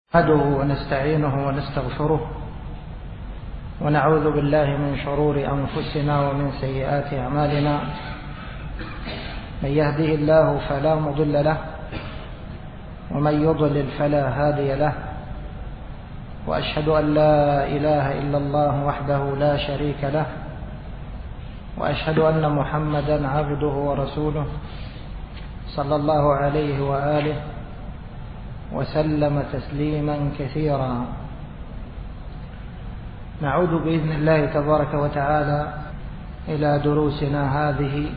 نحمده ونستعينه ونستغفره ونعوذ بالله من شرور أنفسنا ومن سيئات أعمالنا. من يهده الله فلا مضل له ومن يضلل فلا هادي له، وأشهد أن لا إله إلا الله وحده لا شريك له، وأشهد أن محمدا عبده ورسوله صلى الله عليه وآله وسلم تسليما كثيرا. نعود بإذن الله تبارك وتعالى إلى دروسنا هذه.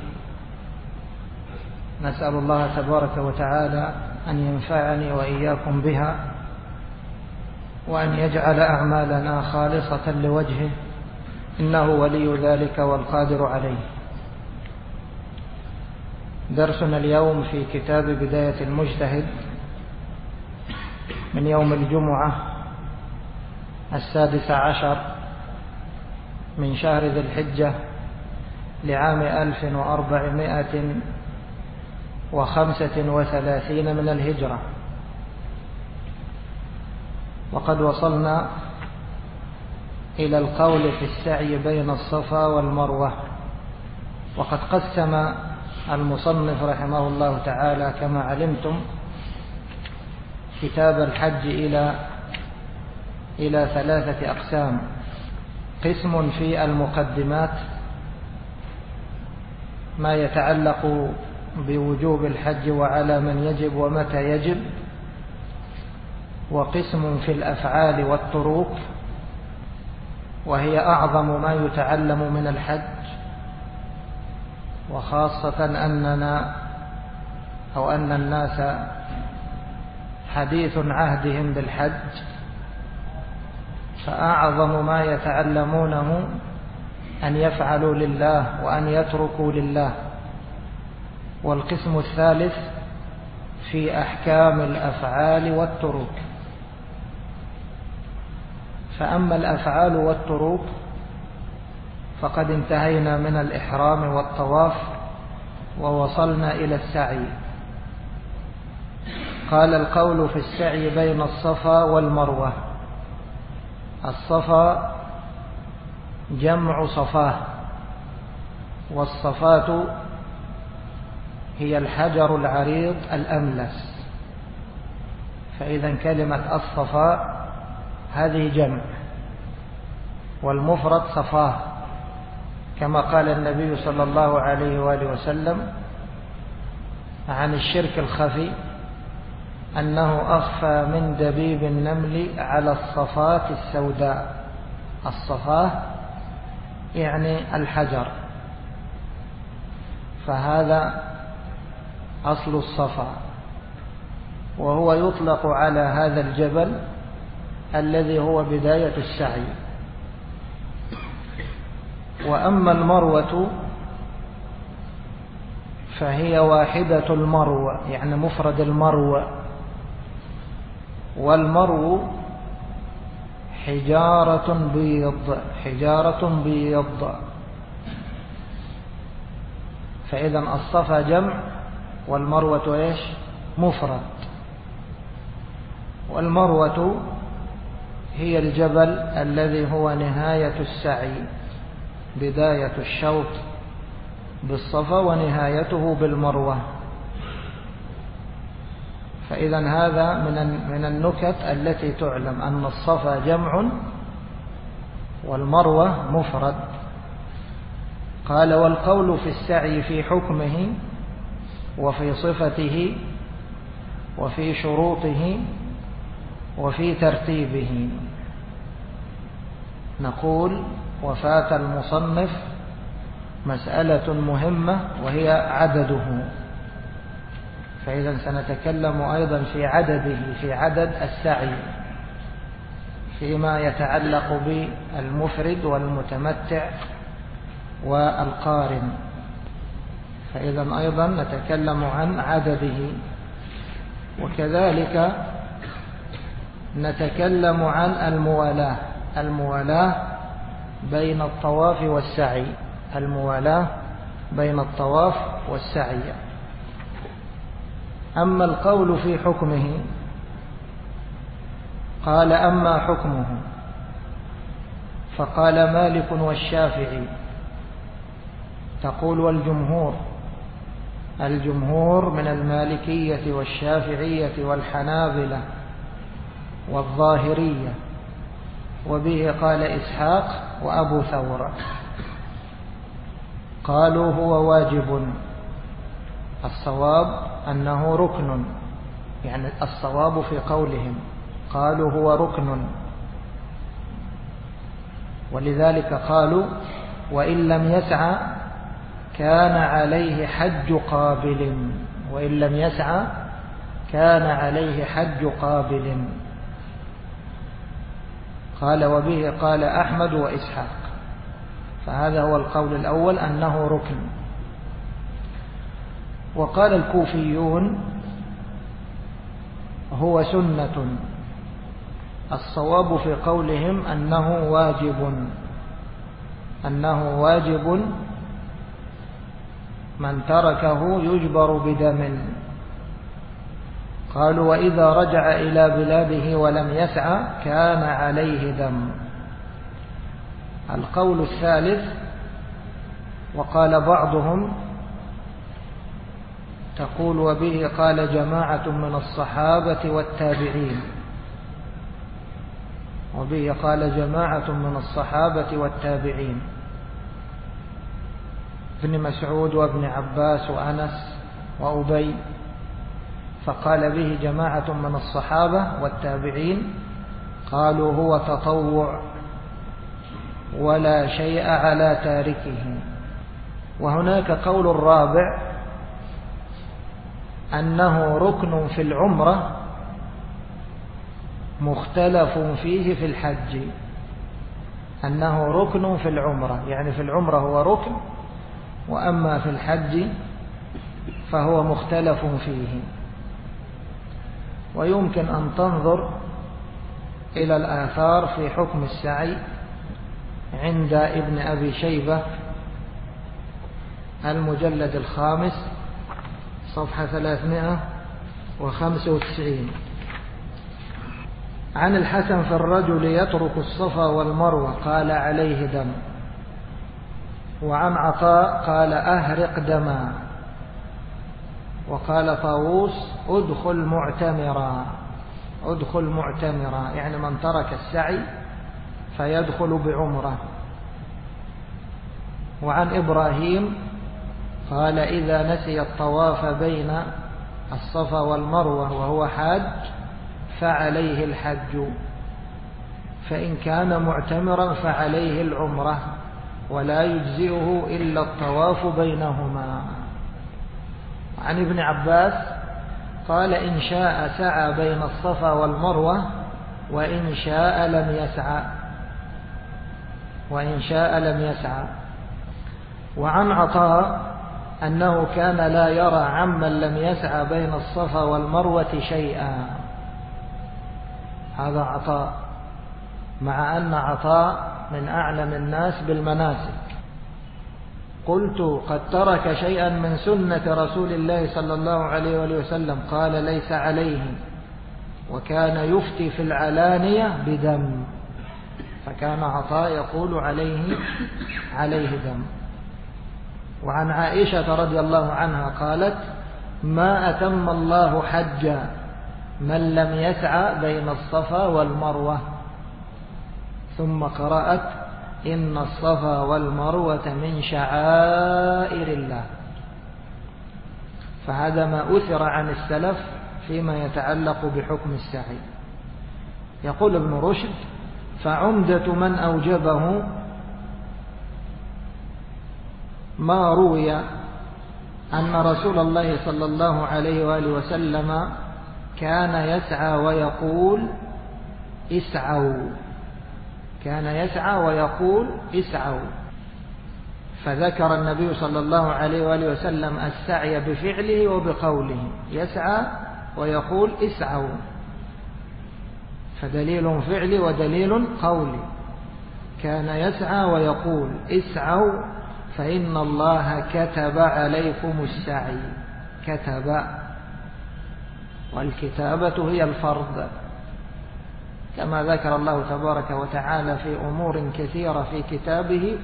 نسأل الله تبارك وتعالى أن ينفعني وإياكم بها، وأن يجعل أعمالنا خالصة لوجهه، إنه ولي ذلك والقادر عليه. درسنا اليوم في كتاب بداية المجتهد من يوم الجمعة 16 من شهر ذي الحجة لعام 1435 من الهجرة. وقد وصلنا إلى القول في السعي بين الصفا والمروة. وقد قسم المصنف رحمه الله تعالى كما علمتم كتاب الحج إلى 3 أقسام. قسم في المقدمات، ما يتعلق بوجوب الحج وعلى من يجب ومتى يجب. وقسم في الأفعال والطرق، وهي أعظم ما يتعلم من الحج، وخاصة أن الناس حديث عهدهم بالحج، فأعظم ما يتعلمونه أن يفعلوا لله وأن يتركوا لله. والقسم الثالث في أحكام الأفعال والتروك. فأما الأفعال والتروك فقد انتهينا من الإحرام والطواف ووصلنا إلى السعي. قال: القول في السعي بين الصفا والمروة. الصفا جمع صفاه، والصفات هي الحجر العريض الأملس. فإذا كلمة الصفاء هذه جمع، والمفرد صفاه، كما قال النبي صلى الله عليه وآله وسلم عن الشرك الخفي أنه أخفى من دبيب النمل على الصفات السوداء. الصفاه يعني الحجر، فهذا أصل الصفا، وهو يطلق على هذا الجبل الذي هو بداية السعي. وأما المروة فهي واحدة المروة، يعني مفرد المروة. والمرو حجارة بيض. فإذا الصفا جمع والمروة إيش؟ مفرد. والمروة هي الجبل الذي هو نهاية السعي، بداية الشوط بالصفا ونهايته بالمروة. فإذا هذا من النكت التي تعلم أن الصفا جمع والمروة مفرد. قال: والقول في السعي في حكمه وفي صفته وفي شروطه وفي ترتيبه. نقول: وفات المصنف مسألة مهمة وهي عدده. فإذا سنتكلم أيضا في عدده، في عدد السعي، فيما يتعلق بالمفرد والمتمتع والقارن. فإذا أيضا نتكلم عن عدده. وكذلك نتكلم عن الموالاة بين الطواف والسعي. الموالاة بين الطواف والسعي. أما القول في حكمه قال أما حكمه فقال مالك والشافعي. تقول الجمهور من المالكية والشافعية والحنابلة والظاهرية، وبه قال إسحاق وأبو ثور. قالوا هو واجب، الصواب أنه ركن، يعني الصواب في قولهم قالوا هو ركن، ولذلك قالوا وإن لم يسعى كان عليه حج قابل، وإن لم يسعى كان عليه حج قابل. قال وبه قال أحمد وإسحاق، فهذا هو القول الأول أنه ركن. وقال الكوفيون هو سنة، الصواب في قولهم أنه واجب من تركه يجبر بدم. قالوا وإذا رجع إلى بلاده ولم يسعى كان عليه دم. القول الثالث وقال بعضهم، تقول وبه قال جماعة من الصحابة والتابعين، وبه قال جماعة من الصحابة والتابعين، ابن مسعود وابن عباس وأنس وأبي، فقال به جماعة من الصحابة والتابعين، قالوا هو تطوع ولا شيء على تاركه. وهناك قول الرابع أنه ركن في العمرة مختلف فيه في الحج، أنه ركن في العمرة، يعني في العمرة هو ركن، وأما في الحج فهو مختلف فيه. ويمكن أن تنظر إلى الآثار في حكم السعي عند ابن أبي شيبة المجلد 5 صفحة 395. عن الحسن في الرجل يترك الصفا والمروة قال عليه دم. وعن عطاء قال أهرق دما. وقال طاووس ادخل معتمرا، يعني من ترك السعي فيدخل بعمره. وعن إبراهيم قال إذا نسي الطواف بين الصفا والمروة وهو حاج فعليه الحج، فإن كان معتمرا فعليه العمرة، ولا يجزئه إلا الطواف بينهما. عن ابن عباس قال إن شاء سعى بين الصفا والمروة وإن شاء لم يسعى. وعن عطاء أنه كان لا يرى عمن لم يسعى بين الصفا والمروة شيئا. هذا عطاء، مع أن عطاء من أعلم الناس بالمناسك. قلت قد ترك شيئا من سنة رسول الله صلى الله عليه وآله وسلم، قال ليس عليه، وكان يفتي في العلانية بدم. فكان عطاء يقول عليه دم. وعن عائشة رضي الله عنها قالت ما أتم الله حجا من لم يسعى بين الصفا والمروة، ثم قرأت إن الصفا والمروة من شعائر الله. فهذا ما أثر عن السلف فيما يتعلق بحكم السعي. يقول ابن رشد فعمدة من أوجبه ما روي أن رسول الله صلى الله عليه وآله وسلم كان يسعى ويقول اسعوا، فذكر النبي صلى الله عليه وآله وسلم السعي بفعله وبقوله، يسعى ويقول اسعوا، فدليل فعلي ودليل قولي. كان يسعى ويقول اسعوا فإن الله كتب عليكم السعي، كتب، والكتابة هي الفرض. كما ذكر الله تبارك وتعالى في أمور كثيرة في كتابه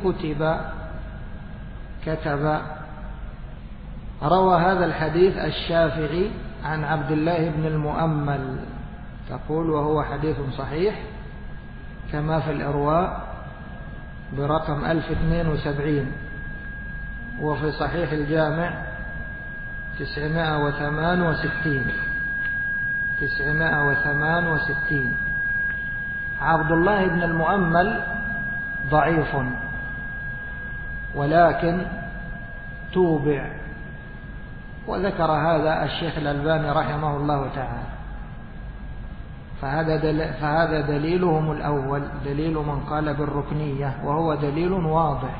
كتب. روى هذا الحديث الشافعي عن عبد الله بن المؤمل، تقول وهو حديث صحيح كما في الإرواء برقم 1072، وفي صحيح الجامع 968. عبد الله بن المؤمل ضعيف ولكن توبع، وذكر هذا الشيخ الألباني رحمه الله تعالى. فهذا دليلهم الأول، دليل من قال بالركنية، وهو دليل واضح.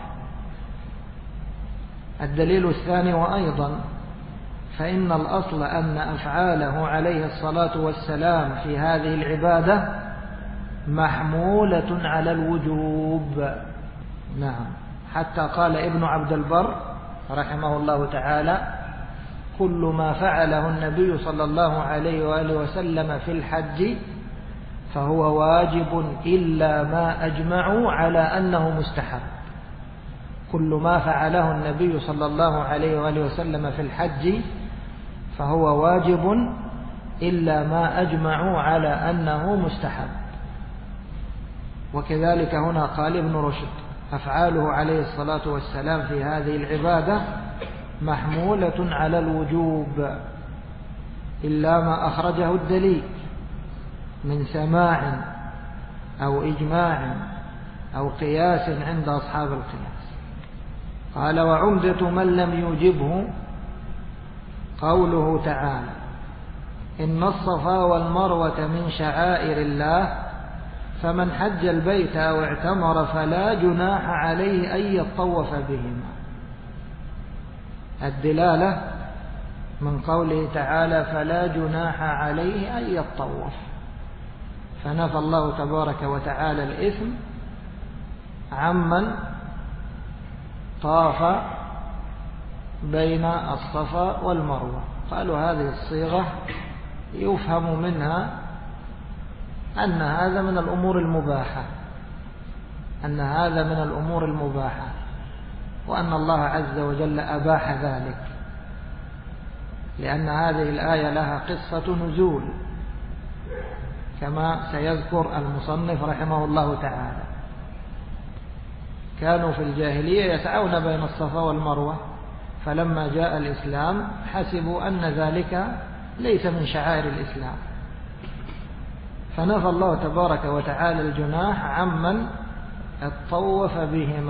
الدليل الثاني: وأيضا فإن الأصل أن أفعاله عليه الصلاة والسلام في هذه العبادة محمولة على الوجوب. نعم، حتى قال ابن عبد البر رحمه الله تعالى: كل ما فعله النبي صلى الله عليه وآله وسلم في الحج فهو واجب إلا ما أجمعوا على أنه مستحب. كل ما فعله النبي صلى الله عليه وآله وسلم في الحج فهو واجب إلا ما أجمعوا على أنه مستحب. وكذلك هنا قال ابن رشد: أفعاله عليه الصلاة والسلام في هذه العبادة محمولة على الوجوب إلا ما أخرجه الدليل من سماع أو إجماع أو قياس عند أصحاب القياس. قال: وعمدة من لم يوجبه قوله تعالى: إن الصفا والمروة من شعائر الله فمن حج البيت أو اعتمر فلا جناح عليه أن يطوف بهما. الدلالة من قوله تعالى: فلا جناح عليه أن يطوف، فنفى الله تبارك وتعالى الإثم عمن طاف بين الصفا والمروة. قالوا هذه الصيغة يفهم منها أن هذا من الأمور المباحة، وأن الله عز وجل أباح ذلك، لأن هذه الآية لها قصة نزول كما سيذكر المصنف رحمه الله تعالى. كانوا في الجاهلية يسعون بين الصفا والمروة، فلما جاء الإسلام حسبوا أن ذلك ليس من شعائر الإسلام، فنفى الله تبارك وتعالى الجناح عمن تطوف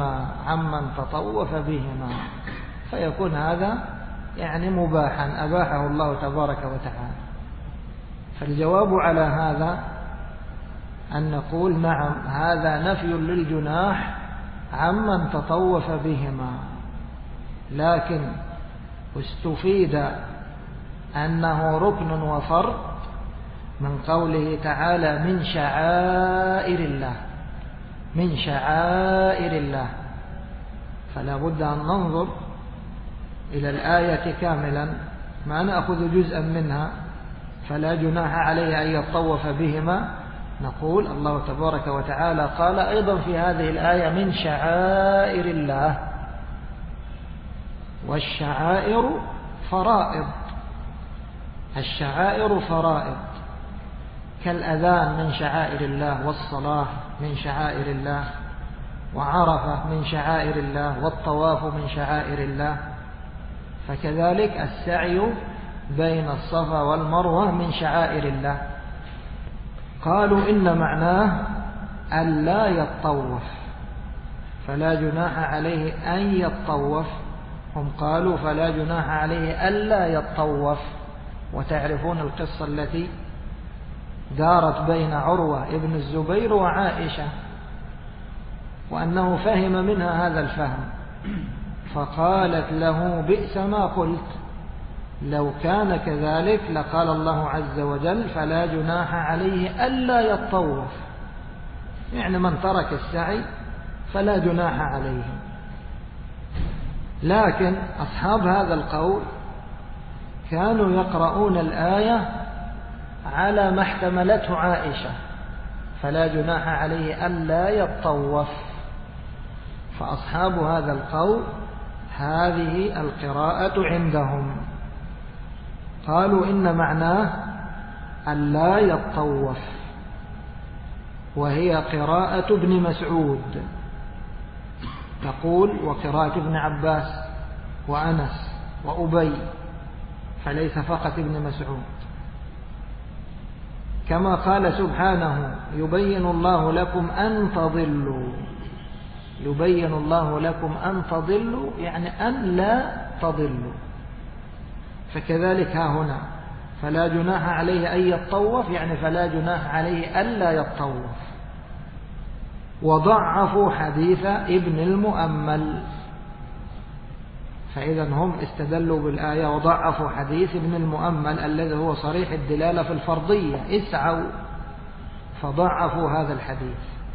بهما، فيكون هذا يعني مباحا أباحه الله تبارك وتعالى. فالجواب على هذا أن نقول: نعم، هذا نفي للجناح عمن تطوف بهما، لكن استفيد أنه ركن وفرض من قوله تعالى: من شعائر الله. فلا بد أن ننظر إلى الآية كاملا، ما نأخذ جزءا منها. فلا جناح عليه أن يطوف بهما، نقول الله تبارك وتعالى قال أيضا في هذه الآية: من شعائر الله. والشعائر فرائض، الشعائر فرائض، كالأذان من شعائر الله، والصلاة من شعائر الله، وعرفة من شعائر الله، والطواف من شعائر الله. فكذلك السعي بين الصفا والمروة من شعائر الله. قالوا إن معناه ألا يطوف، فلا جناح عليه أن يطوف. هم قالوا فلا جناح عليه ألا يطوف. وتعرفون القصة التي دارت بين عروة ابن الزبير وعائشة، وأنه فهم منها هذا الفهم، فقالت له: بئس ما قلت، لو كان كذلك لقال الله عز وجل: فلا جناح عليه ألا يطوف، يعني من ترك السعي فلا جناح عليه. لكن أصحاب هذا القول كانوا يقرؤون الآية على ما احتملته عائشة، فلا جناح عليه ألا يطوف. فأصحاب هذا القول هذه القراءة عندهم، قالوا إن معناه ألا يطوف، وهي قراءة ابن مسعود، تقول وقراءة ابن عباس وأنس وأبي، فليس فقط ابن مسعود. كما قال سبحانه يبين الله لكم أن تضلوا، يبين الله لكم أن تضلوا يعني أن لا تضلوا. فكذلك ها هنا فلا جناح عليه أن يطوف يعني فلا جناح عليه ألا يطوف. وضعفوا حديث ابن المؤمل، فإذا هم استدلوا بالآية وضعفوا حديث ابن المؤمل الذي هو صريح الدلالة في الفرضية، اسعوا، فضعفوا هذا الحديث.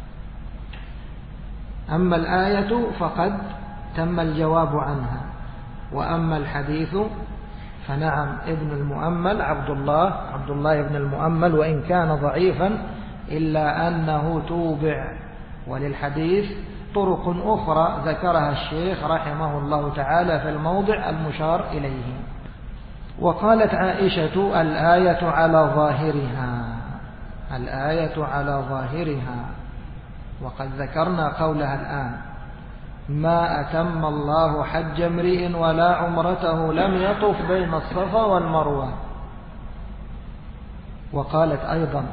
أما الآية فقد تم الجواب عنها، وأما الحديث فنعم ابن المؤمل عبد الله بن المؤمل وإن كان ضعيفا إلا أنه توبع، وللحديث طرق أخرى ذكرها الشيخ رحمه الله تعالى في الموضع المشار إليه. وقالت عائشة الآية على ظاهرها، الآية على ظاهرها، وقد ذكرنا قولها الآن: ما أتم الله حج امرئ ولا عمرته لم يطف بين الصفا والمروة. وقالت أيضا: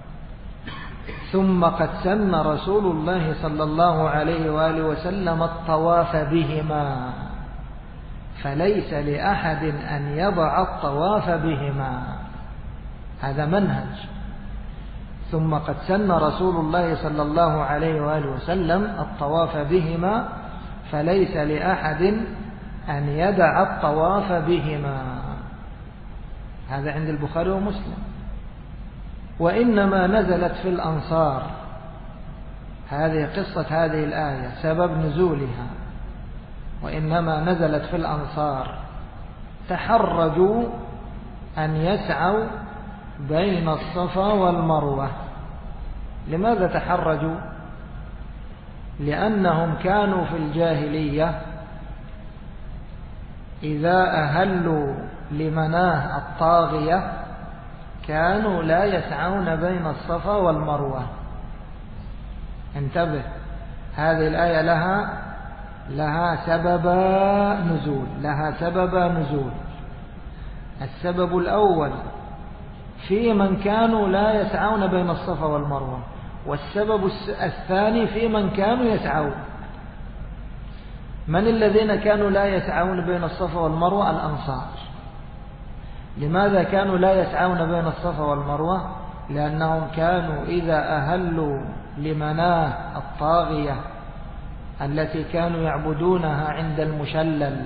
ثم قد سن رسول الله صلى الله عليه وآله وسلم الطواف بهما، فليس لأحد أن يضع الطواف بهما. هذا منهج. ثم قد سن رسول الله صلى الله عليه وآله وسلم الطواف بهما، فليس لأحد أن يدع الطواف بهما. هذا عند البخاري ومسلم. وإنما نزلت في الأنصار، هذه قصة هذه الآية سبب نزولها، وإنما نزلت في الأنصار تحرجوا أن يسعوا بين الصفا والمروة. لماذا تحرجوا؟ لأنهم كانوا في الجاهلية إذا أهلوا لمناه الطاغية كانوا لا يسعون بين الصفا والمروة. انتبه، هذه الآية لها سبب نزول. السبب الأول في من كانوا لا يسعون بين الصفا والمروة، والسبب الثاني في من كانوا يسعون. من الذين كانوا لا يسعون بين الصفا والمروة؟ الأنصار. لماذا كانوا لا يسعون بين الصفا والمروة؟ لأنهم كانوا إذا أهلوا لمناه الطاغية التي كانوا يعبدونها عند المشلل،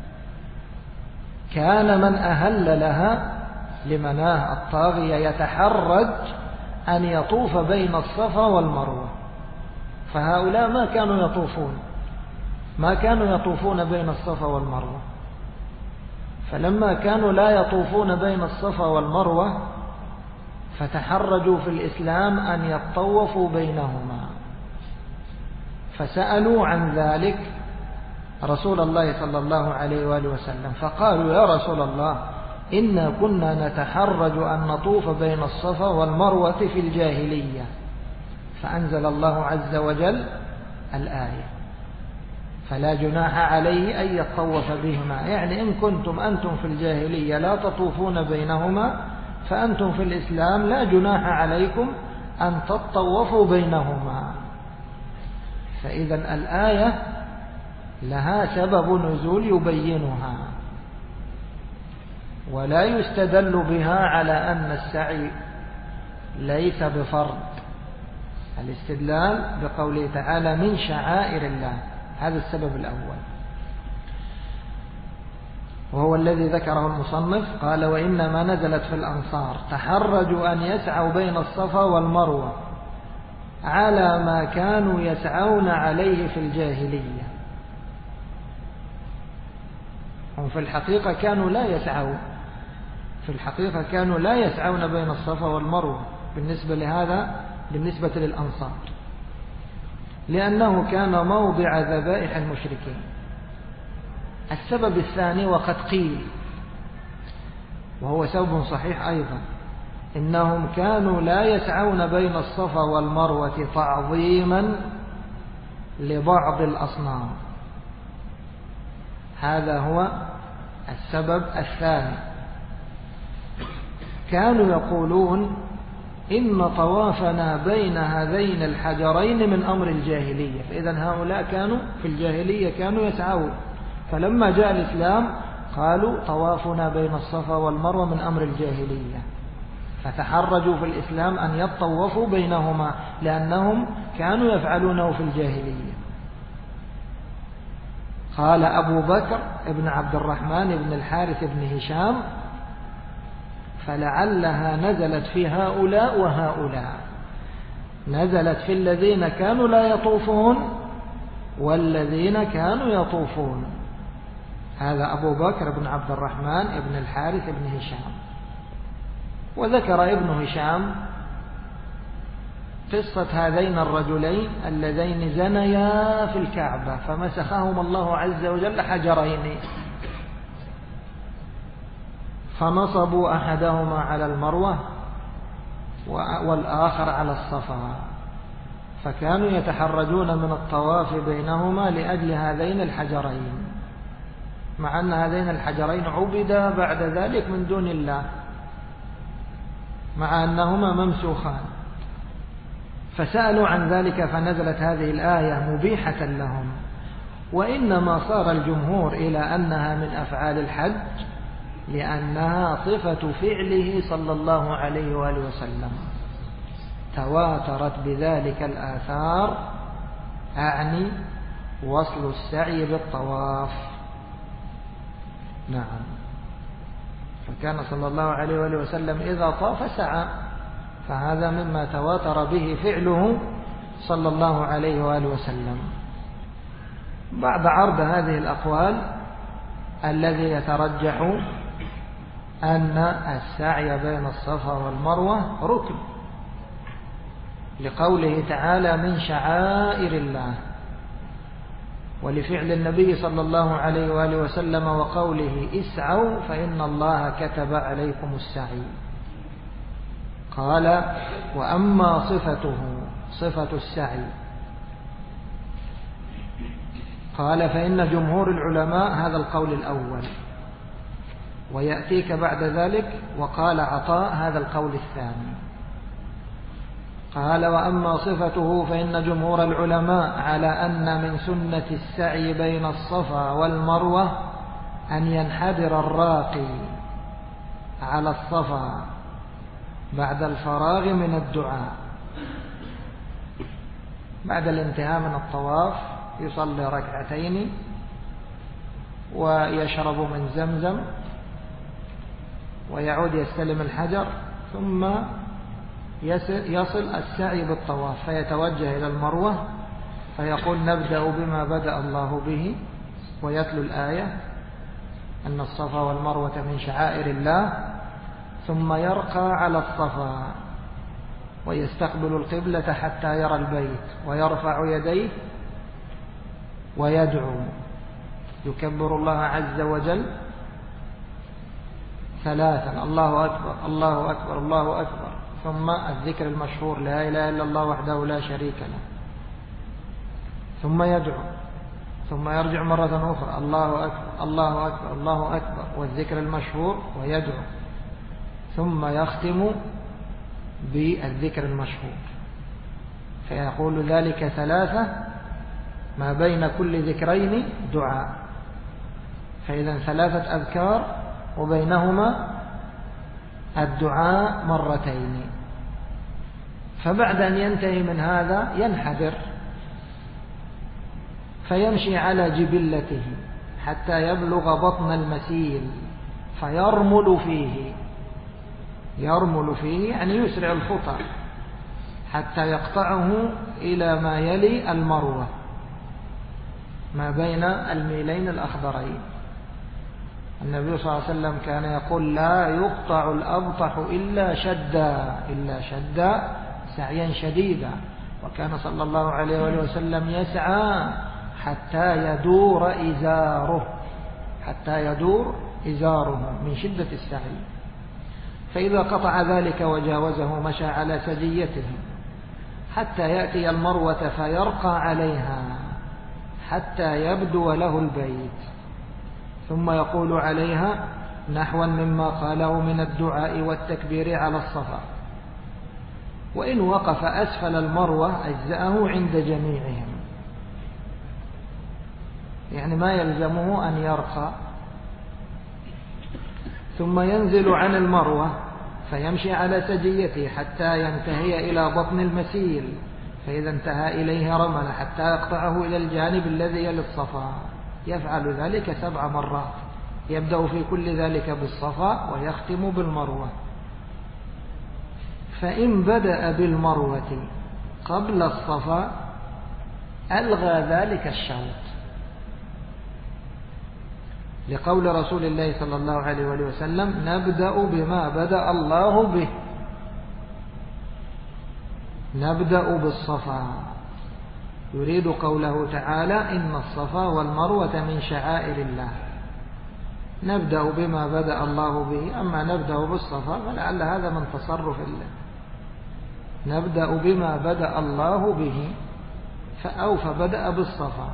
كان من أهل لها لمناه الطاغية يتحرج أن يطوف بين الصفا والمروة. فهؤلاء ما كانوا يطوفون بين الصفا والمروة. فلما كانوا لا يطوفون بين الصفا والمروة فتحرجوا في الإسلام أن يطوفوا بينهما، فسألوا عن ذلك رسول الله صلى الله عليه وآله وسلم، فقالوا: يا رسول الله، إنا كنا نتحرج أن نطوف بين الصفا والمروة في الجاهلية. فأنزل الله عز وجل الآية: فلا جناح عليه أن يطوف بهما. يعني إن كنتم أنتم في الجاهلية لا تطوفون بينهما، فأنتم في الإسلام لا جناح عليكم أن تطوفوا بينهما. فإذا الآية لها سبب نزول يبينها، ولا يستدل بها على أن السعي ليس بفرض. الاستدلال بقوله تعالى: من شعائر الله، هذا السبب الأول، وهو الذي ذكره المصنف. قال: وإنما نزلت في الأنصار تحرجوا أن يسعوا بين الصفا والمروة على ما كانوا يسعون عليه في الجاهلية. هم في الحقيقة كانوا لا يسعون بين الصفا والمروة. بالنسبة لهذا بالنسبة للأنصار، لأنه كان موضع ذبائح المشركين. السبب الثاني وقد قيل، وهو سبب صحيح أيضا، إنهم كانوا لا يسعون بين الصفا والمروة تعظيما لبعض الأصنام. هذا هو السبب الثاني. كانوا يقولون إن طوافنا بين هذين الحجرين من أمر الجاهلية، فإذا هؤلاء كانوا في الجاهلية كانوا يسعون، فلما جاء الإسلام قالوا طوافنا بين الصفا والمروة من أمر الجاهلية، فتحرجوا في الإسلام أن يطوفوا بينهما لأنهم كانوا يفعلونه في الجاهلية. قال أبو بكر ابن عبد الرحمن بن الحارث بن هشام: فلعلها نزلت في هؤلاء وهؤلاء، نزلت في الذين كانوا لا يطوفون والذين كانوا يطوفون. هذا أبو بكر بن عبد الرحمن بن الحارث بن هشام. وذكر ابن هشام قصة هذين الرجلين اللذين زنيا في الكعبة فمسخهم الله عز وجل حجرين، فنصبوا أحدهما على المروة والآخر على الصفا، فكانوا يتحرجون من الطواف بينهما لأجل هذين الحجرين، مع أن هذين الحجرين عبدا بعد ذلك من دون الله، مع أنهما ممسوخان. فسألوا عن ذلك فنزلت هذه الآية مبيحة لهم. وإنما صار الجمهور إلى أنها من أفعال الحج لأنها صفة فعله صلى الله عليه وآله وسلم، تواترت بذلك الآثار، أعني وصل السعي بالطواف. نعم، فكان صلى الله عليه وآله وسلم إذا طاف سعى، فهذا مما تواتر به فعله صلى الله عليه وآله وسلم. بعد عرض هذه الأقوال الذي يترجح أن السعي بين الصفا والمروة ركن، لقوله تعالى: من شعائر الله، ولفعل النبي صلى الله عليه وآله وسلم وقوله: اسعوا فإن الله كتب عليكم السعي. قال: وأما صفته، صفة السعي، قال: فإن جمهور العلماء هذا القول الأول، ويأتيك بعد ذلك وقال عطاء هذا القول الثاني. قال: وأما صفته فإن جمهور العلماء على أن من سنة السعي بين الصفا والمروة أن ينحدر الراقي على الصفا بعد الفراغ من الدعاء، بعد الانتهاء من الطواف يصلي ركعتين ويشرب من زمزم ويعود يستلم الحجر، ثم يصل السعي بالطواف فيتوجه إلى المروة فيقول: نبدأ بما بدأ الله به، ويتلو الآية أن الصفا والمروة من شعائر الله، ثم يرقى على الصفا ويستقبل القبلة حتى يرى البيت، ويرفع يديه ويدعو، يكبر الله عز وجل ثلاثا: الله أكبر الله أكبر الله أكبر، ثم الذكر المشهور: لا إله إلا الله وحده لا شريك له، ثم يدعو، ثم يرجع مرة أخرى: الله أكبر الله أكبر الله أكبر، والذكر المشهور، ويدعو، ثم يختم بالذكر المشهور، فيقول ذلك ثلاثة، ما بين كل ذكرين دعاء، فإذا ثلاثة أذكار وبينهما الدعاء مرتين. فبعد أن ينتهي من هذا ينحدر فيمشي على جبلته حتى يبلغ بطن المسيل فيرمل فيه، يرمل فيه يعني يسرع الخطى حتى يقطعه إلى ما يلي المروة ما بين الميلين الأخضرين. النبي صلى الله عليه وسلم كان يقول: لا يقطع الأبطح إلا شدا سعيا شديدا، وكان صلى الله عليه وآله وسلم يسعى حتى يدور إزاره من شدة السعي. فإذا قطع ذلك وجاوزه مشى على سجيته حتى يأتي المروة فيرقى عليها حتى يبدو له البيت، ثم يقول عليها نحوا مما قاله من الدعاء والتكبير على الصفا. وإن وقف أسفل المروة أجزأه عند جميعهم، يعني ما يلزمه أن يرقى، ثم ينزل عن المروة فيمشي على سجيته حتى ينتهي إلى بطن المسيل، فإذا انتهى إليه رمل حتى يقطعه إلى الجانب الذي يلي الصفا. يفعل ذلك 7 مرات، يبدأ في كل ذلك بالصفا ويختم بالمروة. فإن بدأ بالمروة قبل الصفا ألغى ذلك الشوط، لقول رسول الله صلى الله عليه وسلم نبدأ بما بدأ الله به، نبدأ بالصفا، يريد قوله تعالى إن الصفا والمروة من شعائر الله، نبدأ بما بدأ الله به. أما نبدأ بالصفا فلعل هذا من تصرف الله، نبدأ بما بدأ الله به فبدأ بالصفا.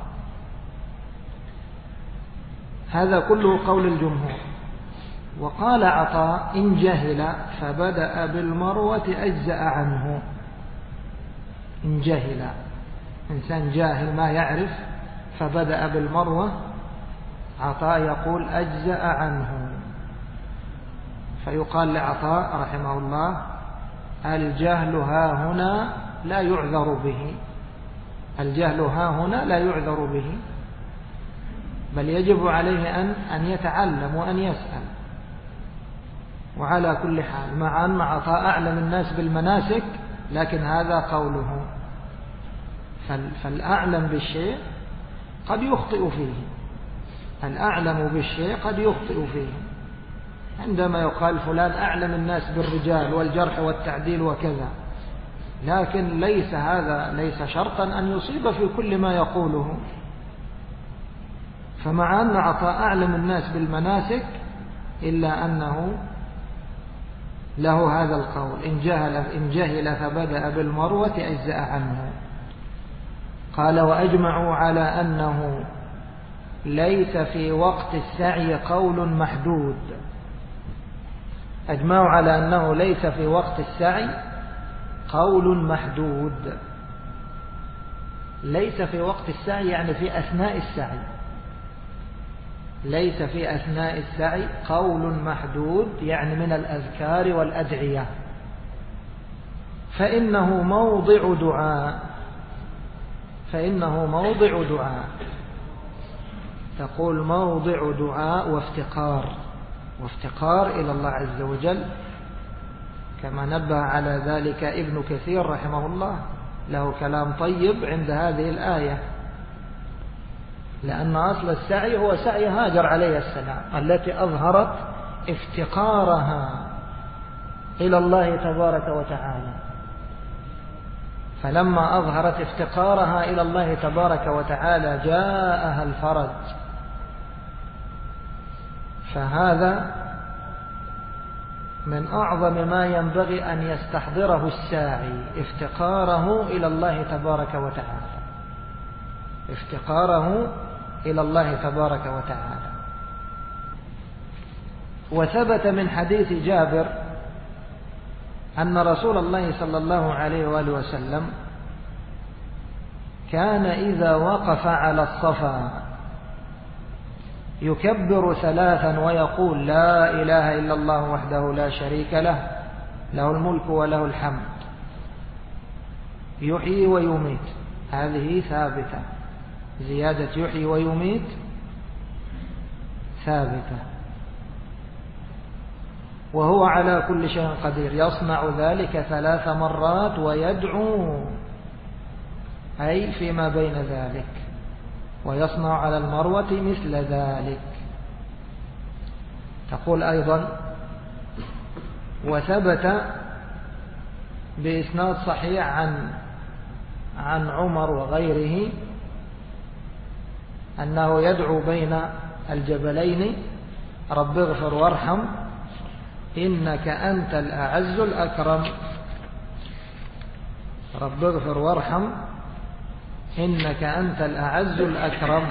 هذا كله قول الجمهور. وقال عطاء إن جهل فبدأ بالمروة أجزأ عنه. إن جهل، إنسان جاهل ما يعرف فبدأ بالمروة، عطاء يقول أجزأ عنه. فيقال لعطاء رحمه الله الجهل ها هنا لا يعذر به، الجهل ها هنا لا يعذر به، بل يجب عليه أن يتعلم وأن يسأل. وعلى كل حال مع أن عطاء أعلم الناس بالمناسك، لكن هذا قوله، فالأعلم بالشيء قد يخطئ فيه، الأعلم بالشيء قد يخطئ فيه. عندما يقال فلان أعلم الناس بالرجال والجرح والتعديل وكذا، لكن ليس شرطا أن يصيب في كل ما يقوله. فمع أن عطاء أعلم الناس بالمناسك إلا أنه له هذا القول إن جهل فبدأ بالمروة أجزأ عنه. قال وأجمعوا على أنه ليس في وقت السعي قول محدود، أجمعوا على أنه ليس في وقت السعي قول محدود. ليس في وقت السعي يعني في أثناء السعي، ليس في أثناء السعي قول محدود يعني من الأذكار والأدعية، فإنه موضع دعاء، تقول موضع دعاء وافتقار إلى الله عز وجل، كما نبه على ذلك ابن كثير رحمه الله، له كلام طيب عند هذه الآية، لأن أصل السعي هو سعي هاجر عليه السلام التي أظهرت افتقارها إلى الله تبارك وتعالى، فلما أظهرت افتقارها إلى الله تبارك وتعالى جاءها الفرج. فهذا من أعظم ما ينبغي أن يستحضره الساعي، افتقاره إلى الله تبارك وتعالى، افتقاره إلى الله تبارك وتعالى. وثبت من حديث جابر أن رسول الله صلى الله عليه وآله وسلم كان إذا وقف على الصفا يكبر 3 ويقول لا إله إلا الله وحده لا شريك له، له الملك وله الحمد، يحيي ويميت. هذه ثابتة، زيادة يحيي ويميت ثابتة. وهو على كل شيء قدير، يصنع ذلك 3 مرات ويدعو، أي فيما بين ذلك، ويصنع على المروة مثل ذلك. تقول أيضا وثبت بإسناد صحيح عن عمر وغيره أنه يدعو بين الجبلين: رب اغفر وارحم إنك أنت الأعز الأكرم. رب اغفر وارحم إنك أنت الأعز الأكرم.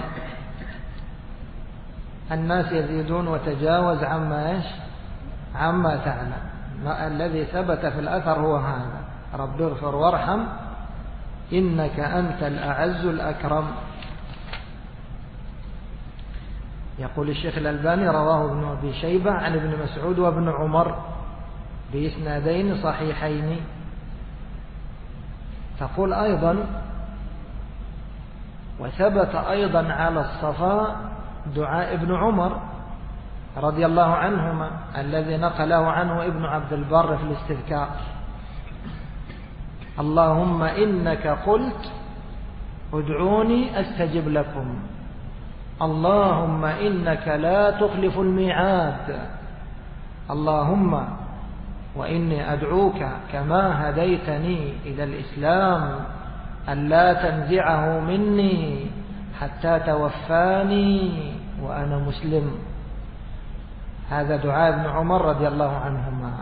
الناس يزيدون وتجاوز عما تعلم. الذي ثبت في الأثر هو هذا: رب اغفر وارحم إنك أنت الأعز الأكرم. يقول الشيخ الألباني: رواه ابن أبي شيبة عن ابن مسعود وابن عمر بإسنادين صحيحين. تقول أيضا: وثبت أيضا على الصفا دعاء ابن عمر رضي الله عنهما الذي نقله عنه ابن عبد البر في الاستذكار: اللهم إنك قلت ادعوني أستجب لكم، اللهم إنك لا تخلف الميعاد، اللهم وإني أدعوك كما هديتني إلى الإسلام ألا تنزعه مني حتى توفاني وأنا مسلم. هذا دعاء ابن عمر رضي الله عنهما.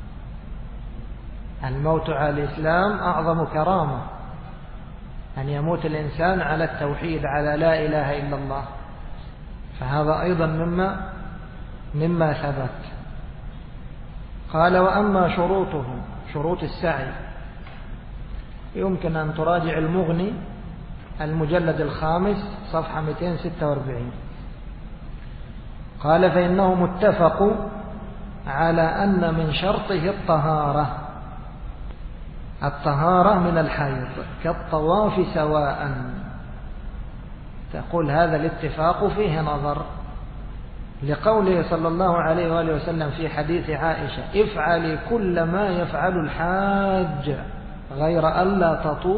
الموت على الإسلام أعظم كرامة، أن يموت الإنسان على التوحيد، على لا إله إلا الله. فهذا أيضا مما ثبت. قال: وأما شروطه، شروط السعي، يمكن أن تراجع المغني المجلد 5 صفحة 246. قال: فإنه متفق على أن من شرطه الطهارة من الحيض كالطواف سواء. تقول: هذا الاتفاق فيه نظر، لقوله صلى الله عليه وآله وسلم في حديث عائشة: افعلي كل ما يفعل الحاج غير ألا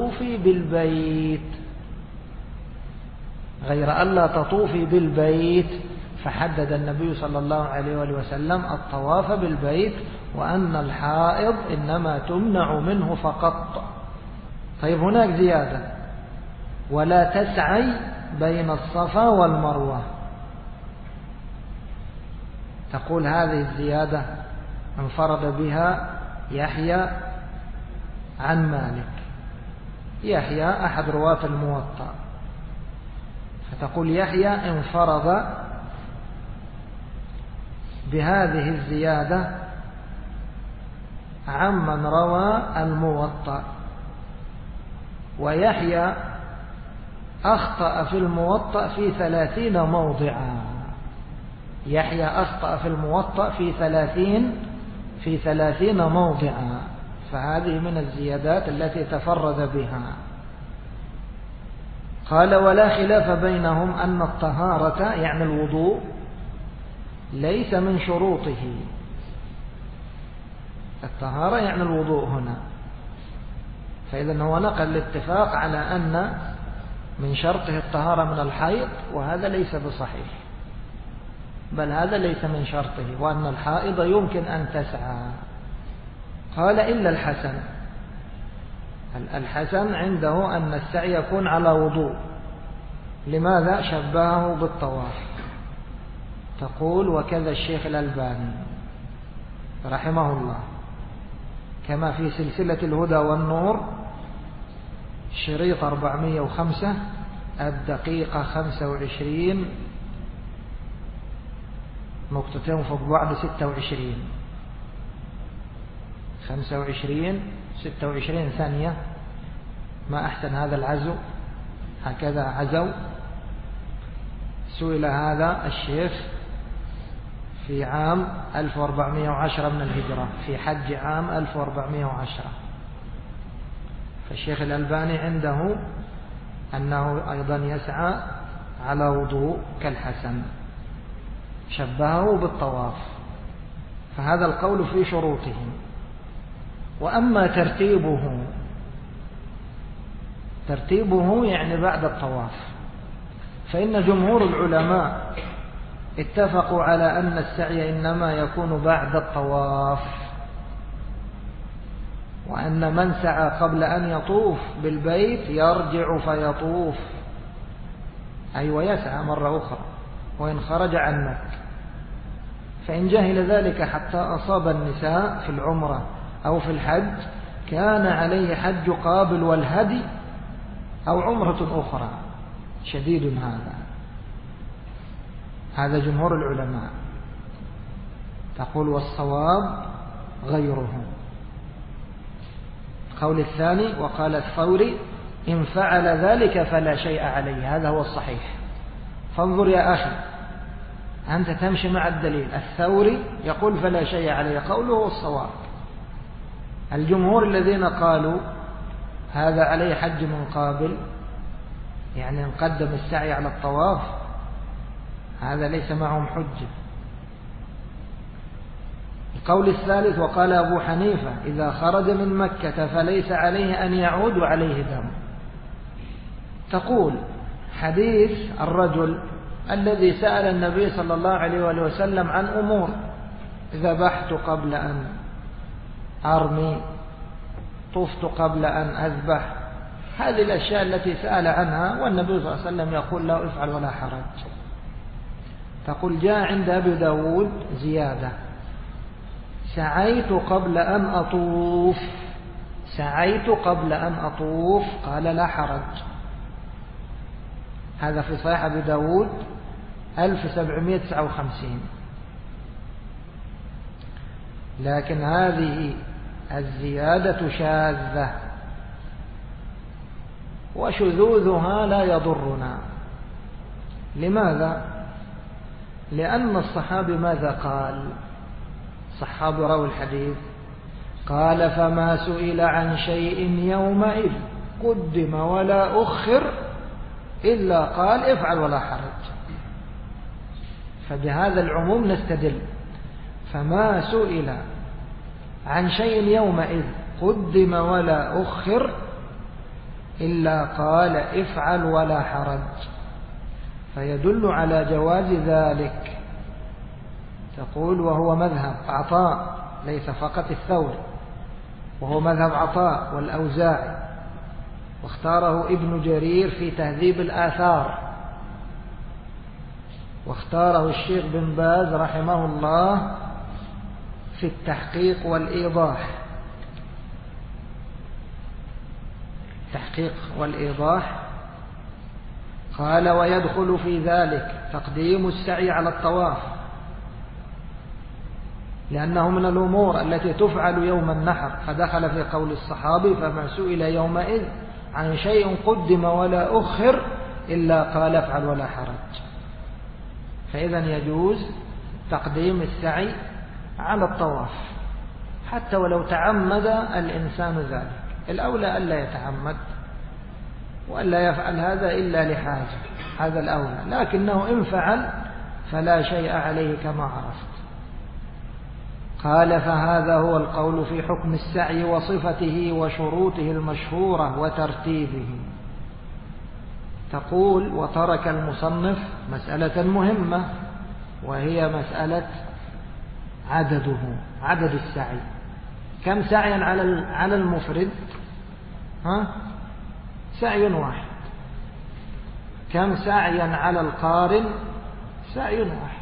تطوفي بالبيت. فحدد النبي صلى الله عليه وآله وسلم الطواف بالبيت، وأن الحائض إنما تمنع منه فقط. طيب، هناك زيادة: ولا تسعي بين الصفا والمروة. تقول: هذه الزيادة انفرد بها يحيى عن مالك. يحيى أحد رواة الموطأ. فتقول: يحيى انفرد بهذه الزيادة عمن روى الموطأ. ويحيى أخطأ في الموطأ في 30 موضعا. يحيى أخطأ في الموطأ في 30 موضعا. فهذه من الزيادات التي تفرد بها. قال: ولا خلاف بينهم أن الطهارة يعني الوضوء ليس من شروطه. الطهارة يعني الوضوء هنا. فإذا هو نقل الاتفاق على أن من شرطه الطهارة من الحيض، وهذا ليس بصحيح، بل هذا ليس من شرطه، وأن الحائض يمكن أن تسعى. قال: إلا الحسن عنده أن السعي يكون على وضوء. لماذا؟ شبهه بالطواف. تقول: وكذا الشيخ الألباني رحمه الله، كما في سلسلة الهدى والنور شريط 405 الدقيقة 25 نقطتين فوق بعض 26 ثانية. ما أحسن هذا العزو، هكذا عزو. سئل هذا الشيخ في عام 1410 من الهجرة، في حج عام 1410. فالشيخ الألباني عنده أنه أيضا يسعى على وضوء كالحسن، شبهه بالطواف. فهذا القول في شروطه. وأما ترتيبه يعني بعد الطواف، فإن جمهور العلماء اتفقوا على أن السعي إنما يكون بعد الطواف، وأن من سعى قبل أن يطوف بالبيت يرجع فيطوف، أي ويسعى مرة أخرى وإن خرج عن مكة. فإن جهل ذلك حتى أصاب النساء في العمرة أو في الحج كان عليه حج قابل والهدي أو عمرة أخرى. شديد هذا جمهور العلماء. تقول والصواب غيره. القول الثاني وقال الثوري إن فعل ذلك فلا شيء عليه، هذا هو الصحيح. فانظر يا أخي، أنت تمشي مع الدليل. الثوري يقول فلا شيء عليه، قوله هو الصواب. الجمهور الذين قالوا هذا عليه حج من قابل، يعني ان قدم السعي على الطواف، هذا ليس معهم حجة. القول الثالث وقال أبو حنيفة إذا خرج من مكة فليس عليه أن يعود عليه دم. تقول حديث الرجل الذي سأل النبي صلى الله عليه وآله وسلم عن أمور: ذبحت قبل أن أرمي، طفت قبل أن أذبح، هذه الأشياء التي سأل عنها، والنبي صلى الله عليه وسلم يقول لا افعل ولا حرج. تقول جاء عند أبي داود زيادة: سعيت قبل أن أطوف، سعيت قبل أن أطوف، قال لا حرج. هذا في صحيح أبي داود 1759. لكن هذه الزيادة شاذة، وشذوذها لا يضرنا. لماذا؟ لأن الصحابي ماذا قال؟ الصحابي روى الحديث قال: فما سئل عن شيء يومئذ قدم ولا أخر إلا قال افعل ولا حرج. فبهذا العموم نستدل. فما سئل عن شيء يومئذ قدم ولا أخر إلا قال افعل ولا حرج، فيدل على جواز ذلك. تقول وهو مذهب عطاء، ليس فقط الثوري، وهو مذهب عطاء والأوزاعي، واختاره ابن جرير في تهذيب الآثار، واختاره الشيخ بن باز رحمه الله في التحقيق والإيضاح. التحقيق والإيضاح قال: ويدخل في ذلك تقديم السعي على الطواف، لأنه من الأمور التي تفعل يوم النحر، فدخل في قول الصحابي: فما سئل يومئذ عن شيء قدم ولا أخر إلا قال افعل ولا حرج. فإذا يجوز تقديم السعي على الطواف حتى ولو تعمد الإنسان ذلك. الأولى ألا يتعمد وألا يفعل هذا إلا لحاجة، هذا الأولى، لكنه إن فعل فلا شيء عليه كما عرفت. قال: فهذا هو القول في حكم السعي وصفته وشروطه المشهورة وترتيبه. تقول: وترك المصنف مسألة مهمة، وهي مسألة عدد السعي. كم سعيا على المفرد؟ سعي واحد. كم سعيا على القارن؟ سعي واحد،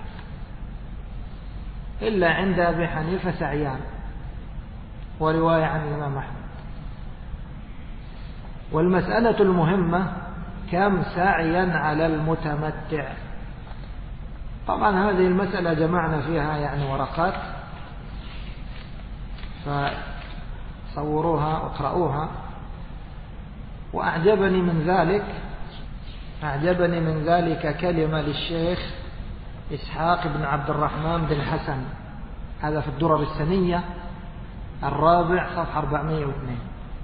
إلا عند أبي حنيفة سعيان، ورواية عن الإمام أحمد. والمسألة المهمة كم سعيا على المتمتع. طبعا هذه المسألة جمعنا فيها يعني ورقات، فصوروها واقرأوها. وأعجبني من ذلك كلمة للشيخ إسحاق بن عبد الرحمن بن حسن، هذا في الدرر السنية الرابع صفحة 402.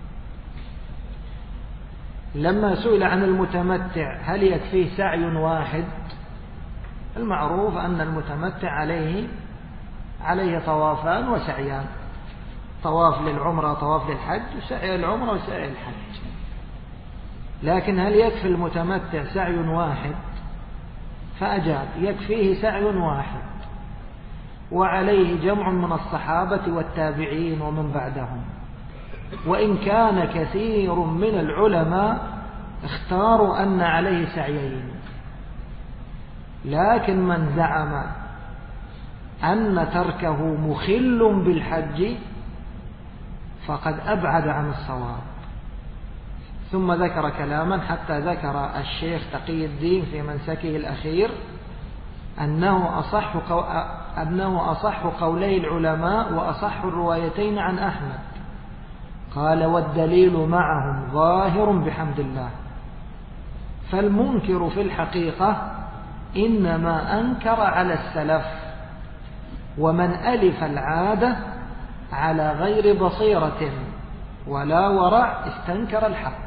لما سئل عن المتمتع هل يكفيه سعي واحد، المعروف أن المتمتع عليه طوافان وسعيان: طواف للعمرة، طواف للحج، وسعي العمرة وسعي الحج. لكن هل يكفي المتمتع سعي واحد؟ فأجاب: يكفيه سعي واحد، وعليه جمع من الصحابة والتابعين ومن بعدهم. وإن كان كثير من العلماء اختاروا أن عليه سعيين، لكن من زعم أن تركه مخل بالحج فقد أبعد عن الصواب. ثم ذكر كلاما حتى ذكر الشيخ تقي الدين في منسكه الأخير أنه أصح قولي العلماء وأصح الروايتين عن أحمد. قال: والدليل معهم ظاهر بحمد الله. فالمنكر في الحقيقة إنما أنكر على السلف، ومن ألف العادة على غير بصيرة ولا ورع استنكر الحق.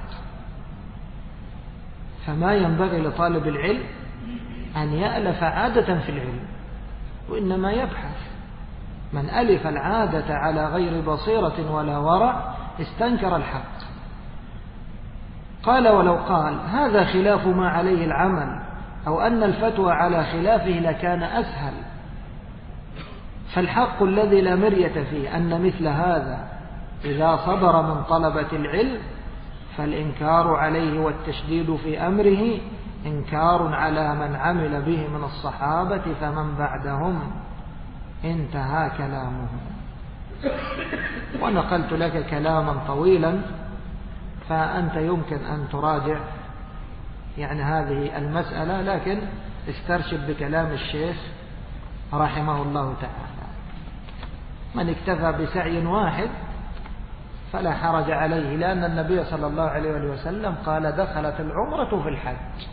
فما ينبغي لطالب العلم أن يألف عادة في العلم، وإنما يبحث. من ألف العادة على غير بصيرة ولا ورع استنكر الحق. قال: ولو قال هذا خلاف ما عليه العمل أو أن الفتوى على خلافه لكان أسهل. فالحق الذي لا مرية فيه أن مثل هذا إذا صدر من طلبة العلم فالإنكار عليه والتشديد في أمره إنكار على من عمل به من الصحابة فمن بعدهم. انتهى كلامه. ونقلت لك كلاما طويلا، فأنت يمكن أن تراجع يعني هذه المسألة، لكن استرشد بكلام الشيخ رحمه الله تعالى. من اكتفى بسعي واحد فلا حرج عليه، لأن النبي صلى الله عليه وسلم قال: دخلت العمرة في الحج.